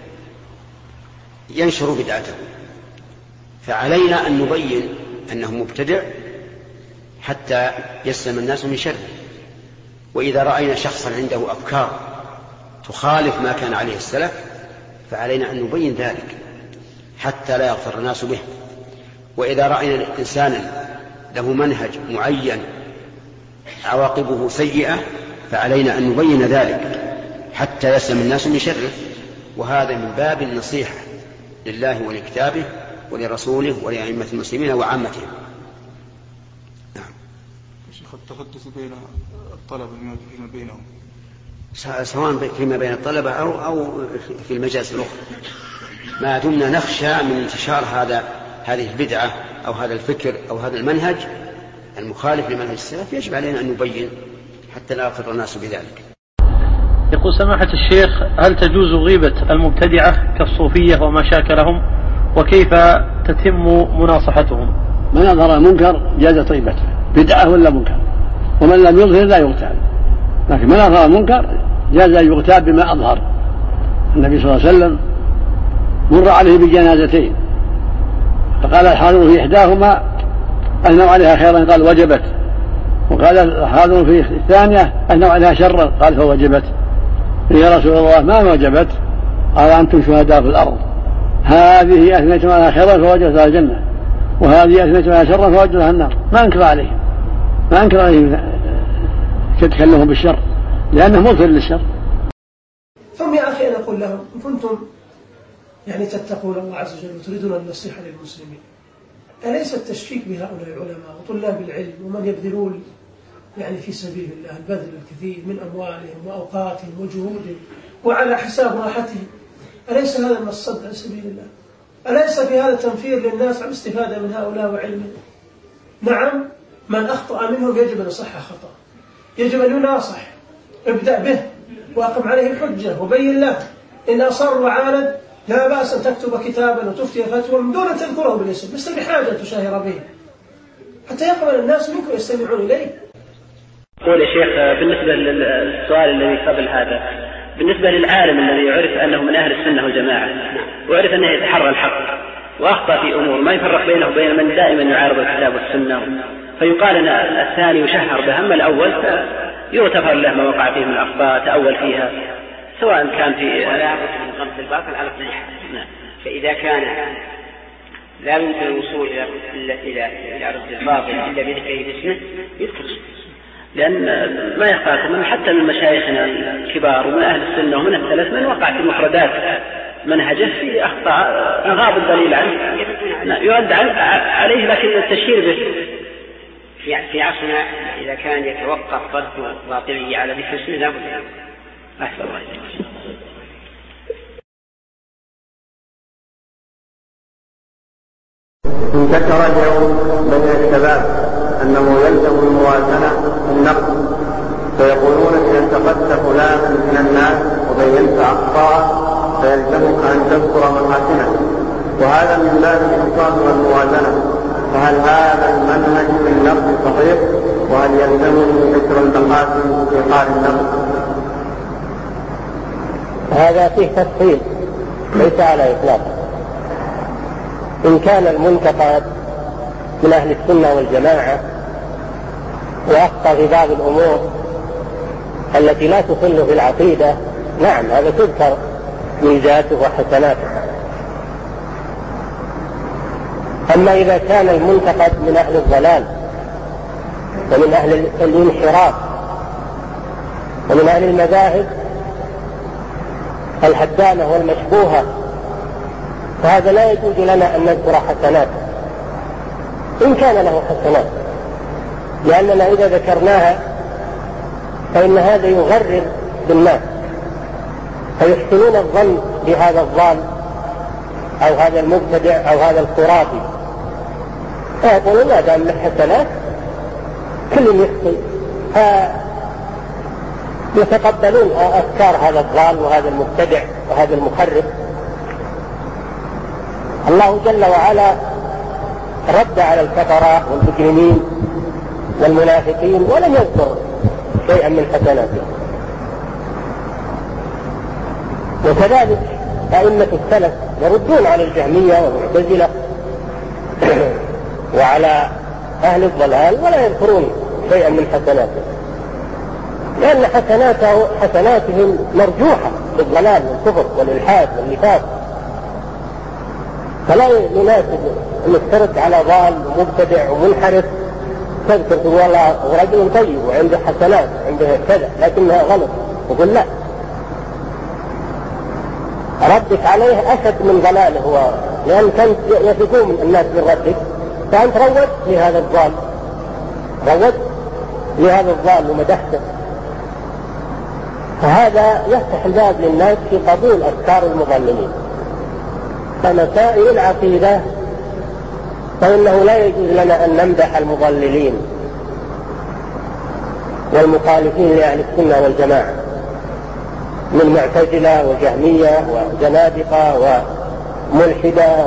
S9: ينشر بدعته فعلينا أن نبين أنه مبتدع حتى يسلم الناس من شره، وإذا رأينا شخصا عنده أفكار تخالف ما كان عليه السلف فعلينا أن نبين ذلك حتى لا يغتر الناس به. وإذا رأينا إنسانا له منهج معين عواقبه سيئة فعلينا أن نبين ذلك حتى يسلم الناس من شره. وهذا من باب النصيحة لله ولكتابه ولرسوله ولأئمة المسلمين وعامتهم.
S16: نعم. شيخ التحدث بين الطلبة فيما بينهم
S9: سواء فيما بين الطلبة أو, أو في المجالس الأخرى ما دمنا نخشى من انتشار هذا هذه البدعة أو هذا الفكر أو هذا المنهج المخالف لمنهج السلف يجب علينا أن نبين حتى لا يغتر الناس بذلك.
S17: يقول سماحة الشيخ هل تجوز غيبة المبتدعة كالصوفية وما شاكلهم وكيف تتم مناصحتهم؟
S18: من أظهر المنكر جاز طيبته بدعة ولا منكر ومن لم يظهر لا يغتاب لكن من أظهر المنكر جاز أن يغتاب بما أظهر. النبي صلى الله عليه وسلم مر عليه بجنازتين فقال الحاضر في إحداهما أنه عليها خيرا قال وجبت وقال الحاضر في الثانية أنه عليها شرا قال فوجبت. يا رسول الله ما وجبت؟ قال أنتم شهداء في الأرض هذه أثنيتم عليها خيرا فوجبت الجنة وهذه أثنيتم عليها شرا فوجبت النار. ما أنكر عليه ما أنكر عليه تتكلموا بالشر لأنه مظهر للشر.
S2: ثم يا أخي أنا أقول لهم إن كنتم يعني تتقون الله عز وجل وتريدون النصيحة للمسلمين أليس التشكيك بهؤلاء العلماء وطلاب العلم ومن يبذلون يعني في سبيل الله البذل الكثير من أموالهم وأوقاتهم وجهودهم وعلى حساب راحتهم أليس هذا من الصد عن سبيل الله؟ أليس في هذا تنفير للناس عن استفادة من هؤلاء وعلمهم؟ نعم من أخطأ منهم يجب أن يصحح خطأ يجب أن يناصح ابدأ به وأقم عليه الحجة وبين له إن أصر وعاند لا بأس أن تكتب كتابا وتفتي فتوى من دون أن تذكره بالاسم بس بحاجة تشاهر به حتى يقبل الناس منك ويستمعون إليه.
S19: قول يا شيخ بالنسبة للسؤال الذي قبل هذا بالنسبة للعالم الذي يعرف أنه من أهل السنة والجماعة ويعرف أنه يتحرى الحق وأخطأ في أمور ما يفرق بينه وبين من دائما يعارض الكتاب والسنة فيقال أن الثاني يشهر به أما الأول يغتفر له ما وقع فيه من الأخطاء تأول فيها سواء كان في
S9: ولا يعرف من غمس الباطل على الصحيح. فإذا كان لا يمكن الوصول إلى إلى إلى رد الباطل إلا بذكره باسمه يذكر
S19: لأن ما يخفاكم من حتى من مشايخنا الكبار ومن أهل السنة ومن الثلاث من وقع في مفردات منهجه في أخطاء غاب الدليل عنه يرد عليه لكن التشهير به
S9: في عصرنا إذا كان يتوقف رد باطله على ذكر اسمه لا بد. أحسن الله إليك.
S20: انتشر اليوم بين الشباب أنه يلزم الموازنة في النقد فيقولون إذا انتقدت فلانا من الناس وبينت أخطاء فيلزمك أن تذكر محاسنه وهذا من باب الإنصاف والموازنة. فهل هذا المنهج في النقد صحيح وهل يلزمني ذكر المحاسن في حال النقد؟
S21: هذا فيه تفصيل ليس على إطلاقه. إن كان المنتقد من أهل السنة والجماعة وأخطأ في بعض الأمور التي لا تصل في العقيدة نعم هذا تذكر ميزاته وحسناته. أما إذا كان المنتقد من أهل الضلال ومن أهل الانحراف ومن أهل المذاهب الهدامة والمشبوهة فهذا لا يجوز لنا أن نذكر حسناته إن كان له حسنات لأننا إذا ذكرناها فإن هذا يغرر بالناس فيحسنون الظن بهذا الضال أو هذا المبتدع أو هذا الخرافي فيقولون ما دام له حسنات كل يحسن فيتقبلون أفكار هذا الضال وهذا المبتدع وهذا المخرب. الله جل وعلا رد على الكفراء والمجرمين والمنافقين ولم يذكر شيئا من حسناته. وكذلك أئمة السلف يردون على الجهمية والمعتزلة وعلى أهل الضلال ولا يذكرون شيئا من حسناته. لأن حسناته حسناتهم مرجوحة بالضلال والكفر والإلحاد والنفاق، فلا يناسب أنك ترد على ضال ومبتدع ومنحرف تذكر تقول والله رجل طيب وعنده حسنات عنده كذا لكنها غلط، وقل لا، ردك عليه أشد من ضلاله هو، لأن كانت يثقون الناس من ردك، فأنت روت لهذا الضال، روت لهذا الضال ومدحته، فهذا يفتح الباب للناس في قبول أفكار المضللين. فمسائل العقيدة فإنه لا يجوز لنا أن نمدح المضللين والمخالفين لأهل السنة والجماعة من معتزلة وجهمية وزنادقة وملحدة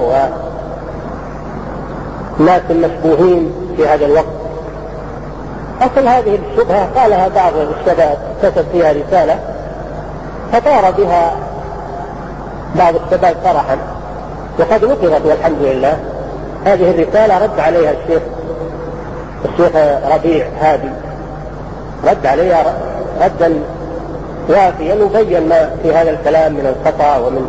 S21: وناس مشبوهين في هذا الوقت. أصل هذه الشبهة قالها بعض الشباب، كتب فيها رسالة فطار بها بعض الشباب فرحا، وقد نقرت والحمد لله. هذه الرسالة رد عليها الشيخ الشيخ ربيع هادي، رد عليها ردا وافيا وبين ما في هذا الكلام من الخطأ ومن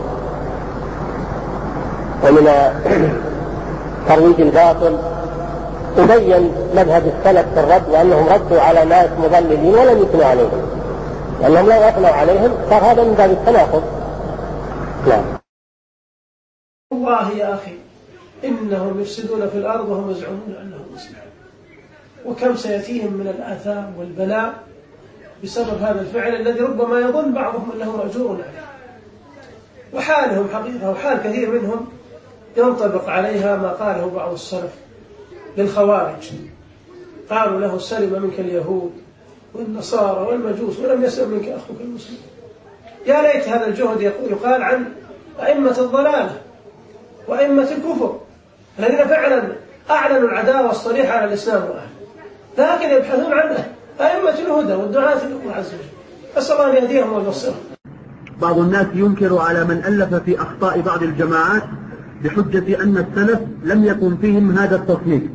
S21: ومن ترويج الباطل، وبين مذهب السلف في الرد وأنهم ردوا على ناس مضللين ولم يثنوا عليهم، لأنهم لا يثنوا عليهم، صار هذا من باب التناقض. نعم.
S2: والله يا أخي إنهم يفسدون في الأرض وهم يزعمون أنهم مصلحون، وكم سيأتيهم من الآثام والبلاء بسبب هذا الفعل الذي ربما يظن بعضهم أنه مأجور عليه، وحالهم حقيقة وحال كثير منهم ينطبق عليها ما قاله بعض السلف للخوارج، قالوا له سلم منك اليهود والنصارى والمجوس ولم يسلم منك أخوك المسلم. يا ليت هذا الجهد يقال عن أئمة الضلالة وأئمة الكفر الذين فعلا أعلنوا العداوة الصريحة على الإسلام وأهله، لكن يبحثون عنه أئمة الهدى والدعاة إلى الله عز وجل، أسأل الله أن يهديهم ويبصرهم.
S3: بعض الناس ينكر على من ألف في أخطاء بعض الجماعات بحجة أن السلف لم يكن فيهم هذا التصنيف.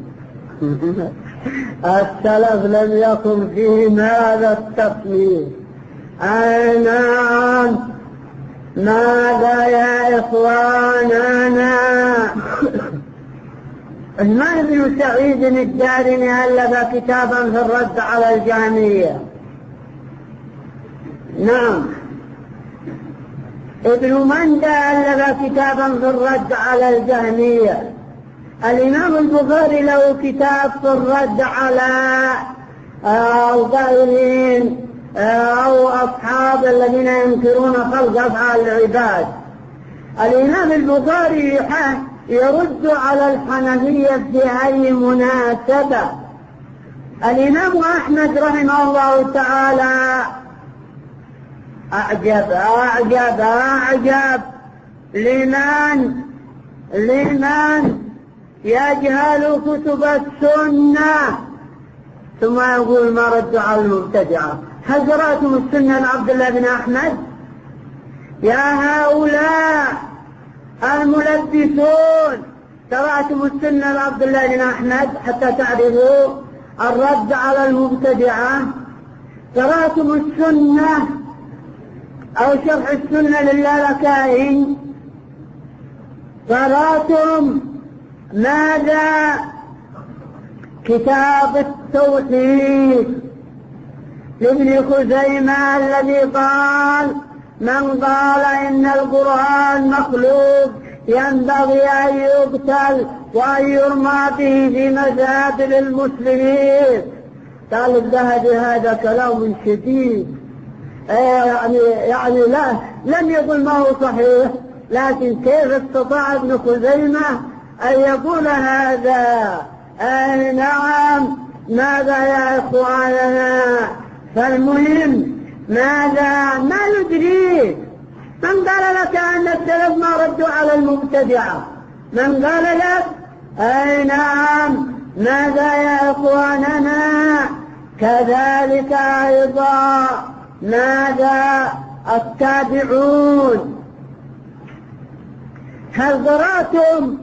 S22: السلف لم يكن فيهم هذا التصنيف. أي نعم. ماذا يا إخواننا؟ عثمان بن سعيد الدارمي ألف كتابا في الرد على الجهمية. نعم. ابن مندى ألف كتابا في الرد على الجهمية. الإمام البخاري له كتاب في الرد على القائلين أو أصحاب الذين ينكرون خلق أفعال العباد. الإمام البخاري يرد على الحنفية في أي مناسبة. الإمام أحمد رحمه الله تعالى أعجب أعجب أعجب لمن لمن يجهل كتب السنة ثم يقول ما رد على المبتدعة. هل قرأتم السنة لعبد الله بن أحمد؟ يا هؤلاء الملبسون، قرأتم السنة لعبد الله بن أحمد حتى تعرفوا الرد على المبتدعة؟ قرأتم السنة أو شرح السنة للالكائي؟ قرأتم ماذا؟ كتاب التوحيد لابن خزيمة الذي قال من قال إن القرآن مخلوق ينبغي أن يقتل وأن يرمى به في مذابل المسلمين. قال الذهبي هذا كلام شديد، يعني يعني لا لم يقل ما هو صحيح، لكن كيف استطاع ابن خزيمة أن يقول هذا؟ أي نعم. ماذا يا إخواننا؟ فالمهم ماذا؟ ما ندري. من قال لك أن السلف ما ردوا على المبتدعة؟ من قال لك؟ أي نعم. ماذا يا إخواننا؟ كذلك أيضا ماذا؟ التابعون. هل قرأتم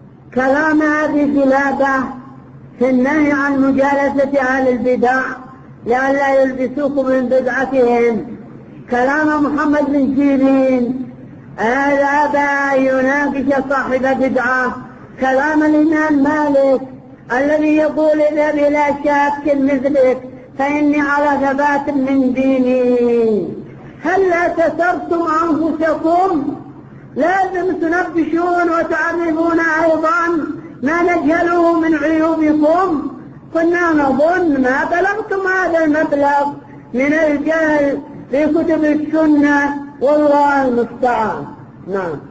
S22: كلام هذه الجلابة في النهي عن مجالسة أهل البدع؟ لئلا يلبسوكم من بدعتهم. كلام محمد بن سيرين هذا أبى يناقش صاحب بدعة. كلام الإمام مالك الذي يقول اذهب إلى شاك مثلك فإني على ثبات من ديني. هل كسرتم أنفسكم؟ لازم تنبشون وتعرفون أيضا ما نجهله من عيوبكم. كنا نظن ما بلغتم هذا المبلغ من الجهل في كتب السنة، والله المستعان. نعم.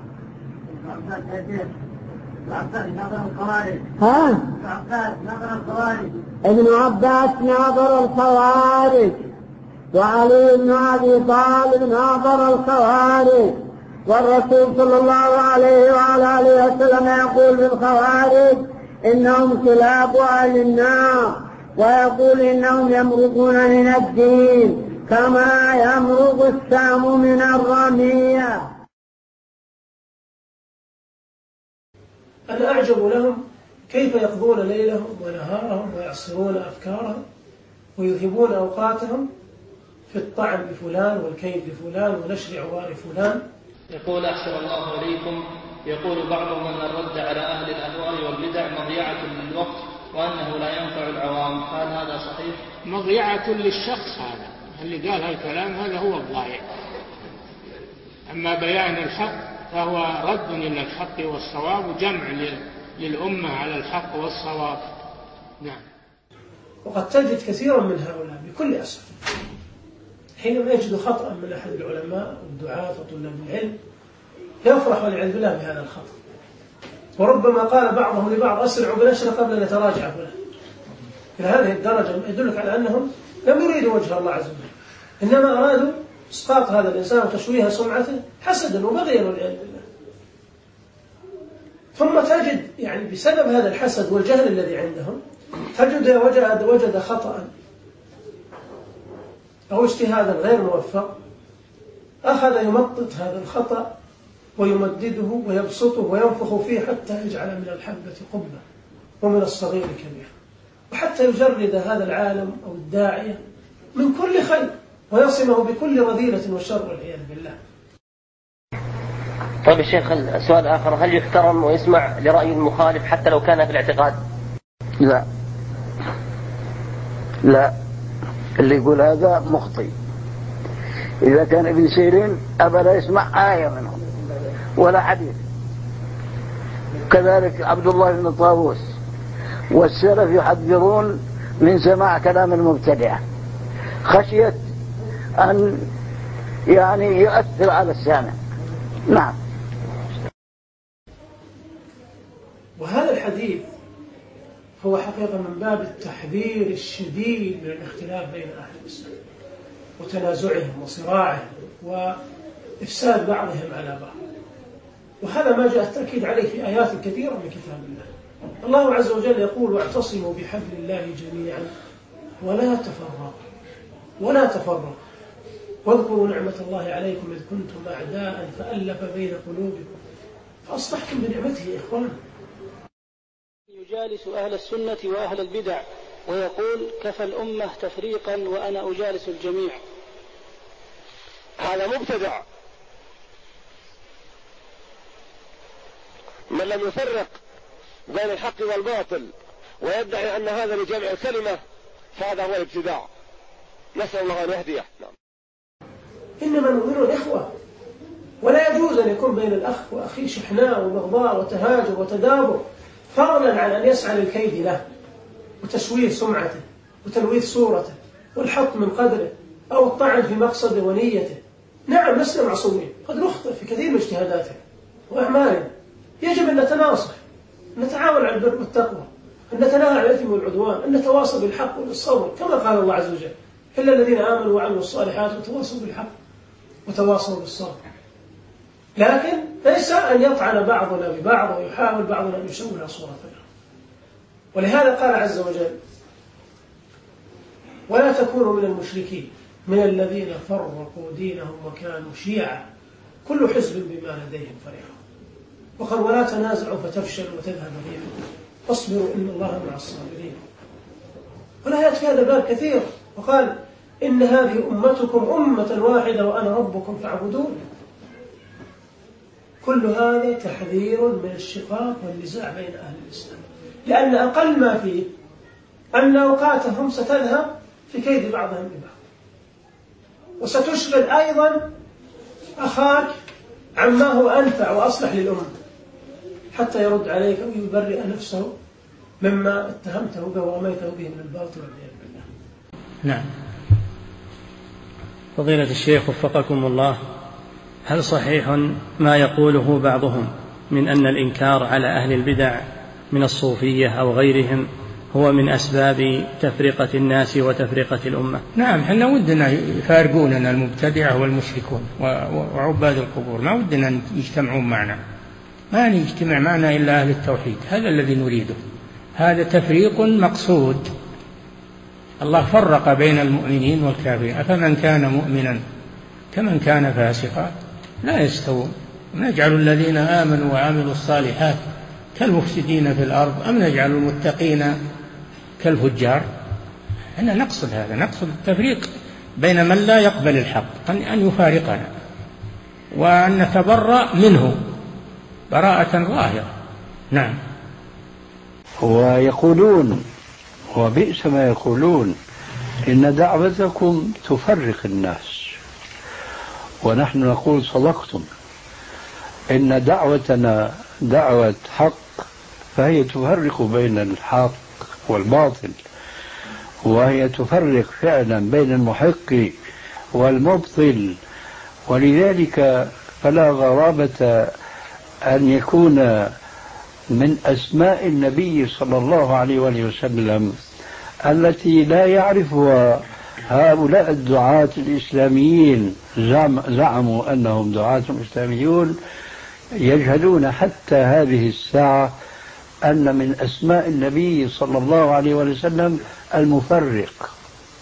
S22: ها؟ ابن عباس ناظر الخوارج، وعلي بن أبي طالب ناظر الخوارج، والرسول صلى الله عليه وعلى آله وسلم يقول بالخوارج إنهم كلاب أهل النار، ويقول إنهم يمرقون من الدين كما يمرق السهم من الرمية.
S2: أنا أعجب لهم كيف يقضون ليلهم ونهارهم ويعصرون أفكارهم ويذهبون أوقاتهم في الطعن بفلان والكيد بفلان ونشر عوار فلان.
S17: يقول أحسن الله إليكم، يقول بعضهم أن الرد على أهل الأهواء والبدع مضيعة للوقت وأنه لا ينفع العوام، هل هذا صحيح؟
S6: مضيعة للشخص، هذا اللي قال هالكلام هذا هو الضائع. أما بيان الحق فهو رد إلى الحق والصواب وجمع للأمة على الحق والصواب. نعم.
S2: وقد تجد كثيرا من هؤلاء بكل أسف حينما يجد خطأ من أحد العلماء والدعاة وطلاب العلم يفرح والعياذ بالله بهذا الخطأ، وربما قال بعضهم لبعض أسرعوا بنشر قبل أن يتراجع فلان. إلى هذه الدرجة يدلك على أنهم لم يريدوا وجه الله عز وجل، إنما أرادوا إسقاط هذا الإنسان وتشويه سمعته حسدا وبغيا والعياذ بالله. ثم تجد يعني بسبب هذا الحسد والجهل الذي عندهم تجد وجد, وجد خطأ أو اجتهادا غير موفق، أخذ يمطط هذا الخطأ ويمدده ويبسطه وينفخ فيه حتى يجعل من الحبة قبة ومن الصغير كبير، وحتى يجرد هذا العالم أو الداعية من كل خير ويصمه بكل رذيلة وشر والعياذ بالله.
S4: طيب يا شيخ، السؤال الآخر، هل يحترم ويسمع لرأي المخالف حتى لو كان في الاعتقاد؟
S5: لا لا، اللي يقول هذا مخطئ. إذا كان ابن سيرين أبى لا يسمع آية منهم ولا حديث، كذلك عبد الله بن طاووس، والسلف يحذرون من سماع كلام المبتدعة خشية أن يعني يؤثر على السامع. نعم.
S2: وهذا الحديث هو حقيقة من باب التحذير الشديد من الاختلاف بين أهل الإسلام وتنازعهم وصراعهم وإفساد بعضهم على بعض، وهذا ما جاء التأكيد عليه في آيات كثيرة من كتاب الله. الله عز وجل يقول واعتصموا بحبل الله جميعا ولا تفرقوا ولا تفرقوا واذكروا نعمة الله عليكم إذ كنتم أعداء فألف بين قلوبكم فأصبحتم بنعمته إخوانا.
S17: يجالس أهل السنة وأهل البدع ويقول كفى الأمة تفريقا وأنا أجالس الجميع.
S23: هذا مبتدع، من لم يفرق بين الحق والباطل ويدعي أن هذا لجمع الكلمة فهذا هو الابتداع، نسأل الله أن يهديه. نعم.
S2: إنما المؤمنون إخوة، ولا يجوز أن يكون بين الأخ وأخيه شحناء وبغضاء وتهاجر وتدابر، فضلا عن أن يسعى للكيد له وتشويه سمعته وتلويث صورته والحط من قدره أو الطعن في مقصده ونيته. نعم لسنا معصومين، قد نخطئ في كثير من اجتهاداتنا وأعمالنا، يجب أن نتناصح، أن نتعاون على البر والتقوى، أن نتناهى عن الإثم والعدوان، أن نتواصل بالحق والصبر كما قال الله عز وجل إلا الذين آمنوا وعملوا الصالحات وتواصوا بالحق وتواصوا بالصبر. لكن ليس أن يطعن بعضنا ببعض ويحاول بعضنا أن يشوه صورتنا. ولهذا قال عز وجل ولا تكونوا من المشركين من الذين فرقوا دينهم وكانوا شيعا كل حزب بما لديهم فرحون. وقال ولا تنازعوا فتفشلوا وتذهب ريحكم واصبروا إن الله مع الصابرين. والآيات في هذا الباب كثير، وقال إن هذه أمتكم أمة واحدة وأنا ربكم فاعبدون. كل هذا تحذير من الشقاق والنزاع بين أهل الإسلام، لأن أقل ما فيه أن أوقاتهم ستذهب في كيد بعضهم ببعض، وستشغل أيضا أخاك عما هو أنفع وأصلح للأمة حتى يرد عليك أو يبرئ نفسه مما اتهمته به ورميته به من الباطل والعياذ بالله.
S1: نعم. فضيلة الشيخ وفقكم الله، هل صحيح ما يقوله بعضهم من أن الإنكار على أهل البدع من الصوفية أو غيرهم هو من أسباب تفرقة الناس وتفرقة الأمة؟
S6: نعم، حنا ودنا يفارقوننا المبتدعة والمشركون وعباد القبور، ما ودنا يجتمعون معنا، ما يجتمع معنا إلا أهل التوحيد، هذا الذي نريده. هذا تفريق مقصود. الله فرق بين المؤمنين والكافرين، أفمن كان مؤمنا كمن كان فاسقا لا يستوون، نجعل الذين آمنوا وعملوا الصالحات كالمفسدين في الأرض أم نجعل المتقين كالفجار؟ أنا نقصد هذا، نقصد التفريق بين من لا يقبل الحق، أن يفارقنا وأن نتبرأ منه براءة ظاهرة. نعم.
S7: ويقولون وبئس ما يقولون إن دعوتكم تفرق الناس، ونحن نقول صدقتم، إن دعوتنا دعوة حق فهي تفرق بين الحق والباطل، وهي تفرق فعلا بين المحق والمبطل. ولذلك فلا غرابة أن يكون من أسماء النبي صلى الله عليه وآله وسلم التي لا يعرفها هؤلاء الدعاة الإسلاميين، زعم زعموا أنهم دعاة إسلاميون، يجهلون حتى هذه الساعة أن من أسماء النبي صلى الله عليه وسلم المفرق.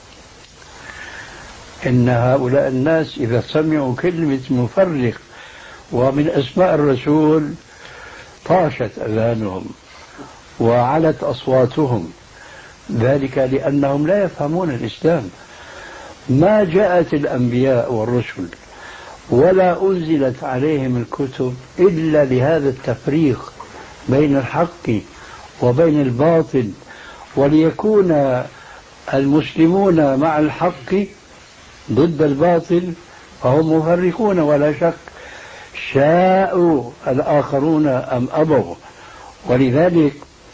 S7: إن هؤلاء الناس إذا سمعوا كلمة مفرق ومن أسماء الرسول طاشت أذانهم وعلت أصواتهم، ذلك لأنهم لا يفهمون الإسلام. ما جاءت الأنبياء والرسل ولا أنزلت عليهم الكتب إلا لهذا التفريق بين الحق وبين الباطل، وليكون المسلمون مع الحق ضد الباطل فهم مفرقون ولا شك، شاءوا الآخرون أم أبوا. ولذلك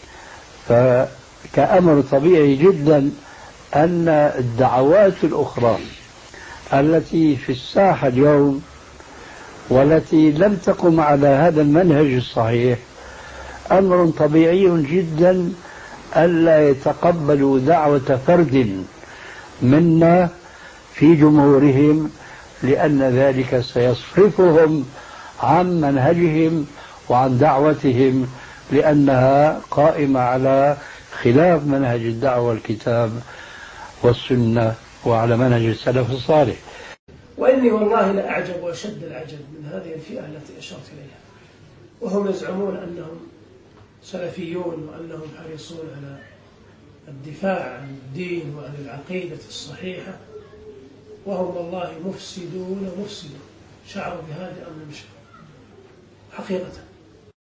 S7: فكأمر طبيعي جدا أن الدعوات الأخرى التي في الساحة اليوم والتي لم تقم على هذا المنهج الصحيح أمر طبيعي جدا ألا يتقبلوا دعوة فرد منا في جمهورهم، لأن ذلك سيصرفهم عن منهجهم وعن دعوتهم، لأنها قائمة على خلاف منهج الدعوة والكتاب والسنة وعلى منهج السلف الصالح.
S2: وإني والله لأعجب وأشد العجب من هذه الفئة التي أشرت إليها، وهم يزعمون أنهم سلفيون وأنهم حريصون على الدفاع عن الدين وعن العقيدة الصحيحة، وهم والله مفسدون مفسدون، شعروا بهذا أم لم يشعروا حقيقة.